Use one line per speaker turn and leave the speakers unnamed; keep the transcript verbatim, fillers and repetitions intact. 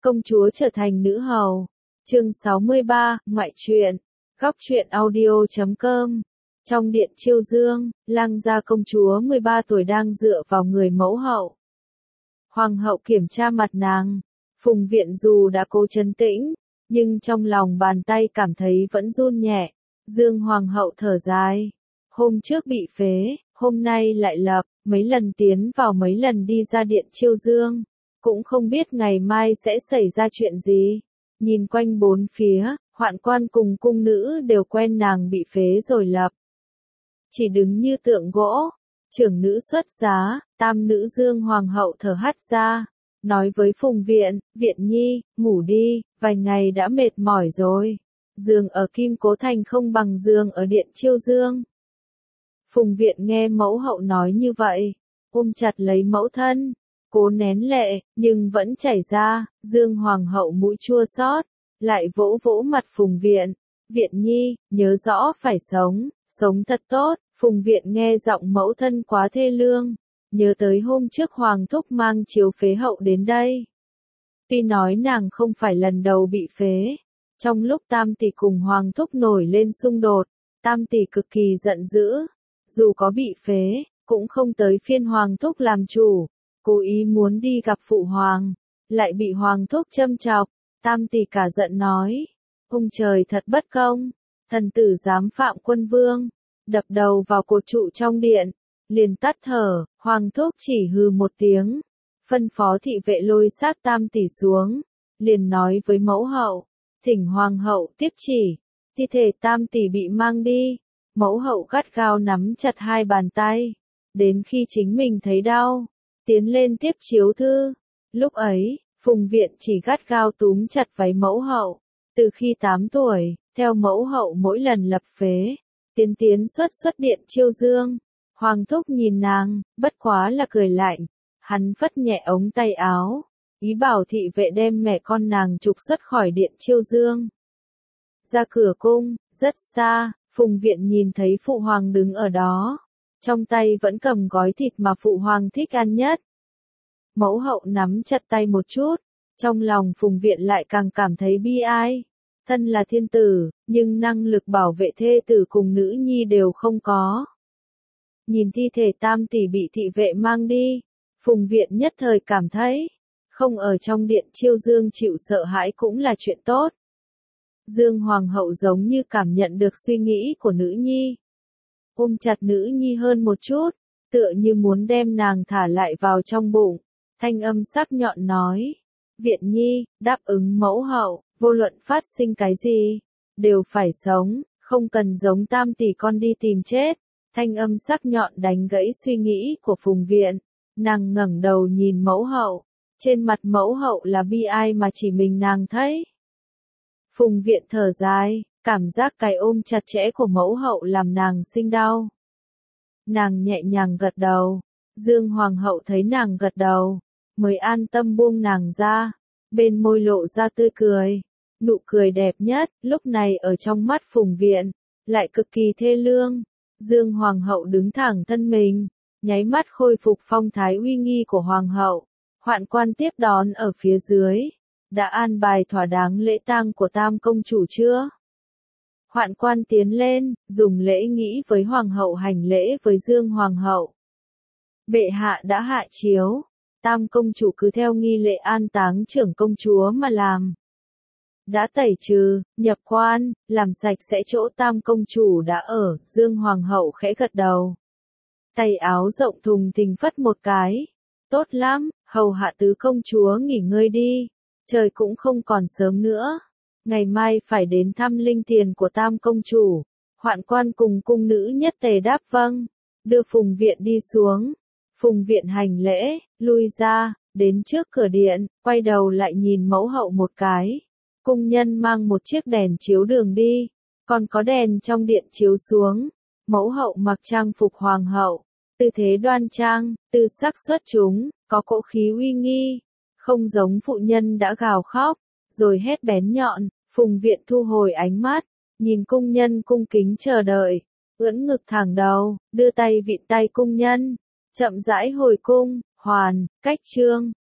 Công chúa trở thành nữ hầu. Chương sáu mươi ba, ngoại truyện. Góc truyện audio chấm com. Trong điện Chiêu Dương, Lăng gia công chúa mười ba tuổi đang dựa vào người mẫu hậu. Hoàng hậu kiểm tra mặt nàng. Phùng Viện dù đã cố trấn tĩnh, nhưng trong lòng bàn tay cảm thấy vẫn run nhẹ. Dương hoàng hậu thở dài. Hôm trước bị phế, hôm nay lại lập, mấy lần tiến vào mấy lần đi ra điện Chiêu Dương. Cũng không biết ngày mai sẽ xảy ra chuyện gì. Nhìn quanh bốn phía, hoạn quan cùng cung nữ đều quen nàng bị phế rồi lập. Chỉ đứng như tượng gỗ, trưởng nữ xuất giá, tam nữ Dương hoàng hậu thở hắt ra, nói với Phùng Viện, Viện nhi, ngủ đi, vài ngày đã mệt mỏi rồi. Giường ở Kim Cố Thành không bằng giường ở điện Chiêu Dương. Phùng Viện nghe mẫu hậu nói như vậy, ôm chặt lấy mẫu thân, cố nén lệ, nhưng vẫn chảy ra. Dương hoàng hậu mũi chua xót, lại vỗ vỗ mặt Phùng Viện, Viện nhi, nhớ rõ phải sống, sống thật tốt. Phùng Viện nghe giọng mẫu thân quá thê lương, nhớ tới hôm trước hoàng thúc mang chiếu phế hậu đến đây. Tuy nói nàng không phải lần đầu bị phế, trong lúc tam tỷ cùng hoàng thúc nổi lên xung đột, tam tỷ cực kỳ giận dữ, dù có bị phế, cũng không tới phiên hoàng thúc làm chủ, cố ý muốn đi gặp phụ hoàng, lại bị hoàng thúc châm chọc, tam tỷ cả giận nói, ông trời thật bất công, thần tử dám phạm quân vương, đập đầu vào cột trụ trong điện, liền tắt thở. Hoàng thúc chỉ hừ một tiếng, phân phó thị vệ lôi xác tam tỷ xuống, liền nói với mẫu hậu, thỉnh hoàng hậu tiếp chỉ, thi thể tam tỷ bị mang đi. Mẫu hậu gắt gao nắm chặt hai bàn tay, đến khi chính mình thấy đau, tiến lên tiếp chiếu thư. Lúc ấy, Phùng Viện chỉ gắt gao túm chặt váy mẫu hậu. Từ khi tám tuổi, theo mẫu hậu mỗi lần lập phế, tiến tiến xuất xuất điện Chiêu Dương. Hoàng thúc nhìn nàng, bất quá là cười lạnh, hắn phất nhẹ ống tay áo, ý bảo thị vệ đem mẹ con nàng trục xuất khỏi điện Chiêu Dương. Ra cửa cung, rất xa, Phùng Viện nhìn thấy phụ hoàng đứng ở đó, trong tay vẫn cầm gói thịt mà phụ hoàng thích ăn nhất. Mẫu hậu nắm chặt tay một chút, trong lòng Phùng Viện lại càng cảm thấy bi ai. Thân là thiên tử, nhưng năng lực bảo vệ thê tử cùng nữ nhi đều không có. Nhìn thi thể tam tỷ bị thị vệ mang đi, Phùng Viện nhất thời cảm thấy, không ở trong điện Chiêu Dương chịu sợ hãi cũng là chuyện tốt. Dương hoàng hậu giống như cảm nhận được suy nghĩ của nữ nhi. Ôm chặt nữ nhi hơn một chút, tựa như muốn đem nàng thả lại vào trong bụng. Thanh âm sắc nhọn nói, Viện nhi, đáp ứng mẫu hậu, vô luận phát sinh cái gì, đều phải sống, không cần giống tam tỷ con đi tìm chết. Thanh âm sắc nhọn đánh gãy suy nghĩ của Phùng Viện, nàng ngẩng đầu nhìn mẫu hậu, trên mặt mẫu hậu là bi ai mà chỉ mình nàng thấy. Phùng Viện thở dài, cảm giác cái ôm chặt chẽ của mẫu hậu làm nàng sinh đau. Nàng nhẹ nhàng gật đầu, Dương hoàng hậu thấy nàng gật đầu, mới an tâm buông nàng ra, bên môi lộ ra tươi cười, nụ cười đẹp nhất, lúc này ở trong mắt Phùng Viện, lại cực kỳ thê lương. Dương hoàng hậu đứng thẳng thân mình, nháy mắt khôi phục phong thái uy nghi của hoàng hậu. Hoạn quan tiếp đón ở phía dưới, đã an bài thỏa đáng lễ tang của tam công chủ chưa? Hoạn quan tiến lên, dùng lễ nghĩ với hoàng hậu hành lễ với Dương hoàng hậu. Bệ hạ đã hạ chiếu, tam công chủ cứ theo nghi lễ an táng trưởng công chúa mà làm. Đã tẩy trừ, nhập quan, làm sạch sẽ chỗ tam công chủ đã ở. Dương hoàng hậu khẽ gật đầu. Tay áo rộng thùng thình phất một cái. Tốt lắm, hầu hạ tứ công chúa nghỉ ngơi đi. Trời cũng không còn sớm nữa. Ngày mai phải đến thăm linh tiền của tam công chủ. Hoạn quan cùng cung nữ nhất tề đáp vâng. Đưa Phùng Viện đi xuống. Phùng Viện hành lễ, lui ra, đến trước cửa điện, quay đầu lại nhìn mẫu hậu một cái. Cung nhân mang một chiếc đèn chiếu đường đi, còn có đèn trong điện chiếu xuống. Mẫu hậu mặc trang phục hoàng hậu, tư thế đoan trang, tư sắc xuất chúng, có cỗ khí uy nghi, không giống phụ nhân đã gào khóc, rồi hét bén nhọn. Phùng Viện thu hồi ánh mắt, nhìn cung nhân cung kính chờ đợi, ưỡn ngực thẳng đầu, đưa tay vịn tay cung nhân, chậm rãi hồi cung. Hoàn, cách trương.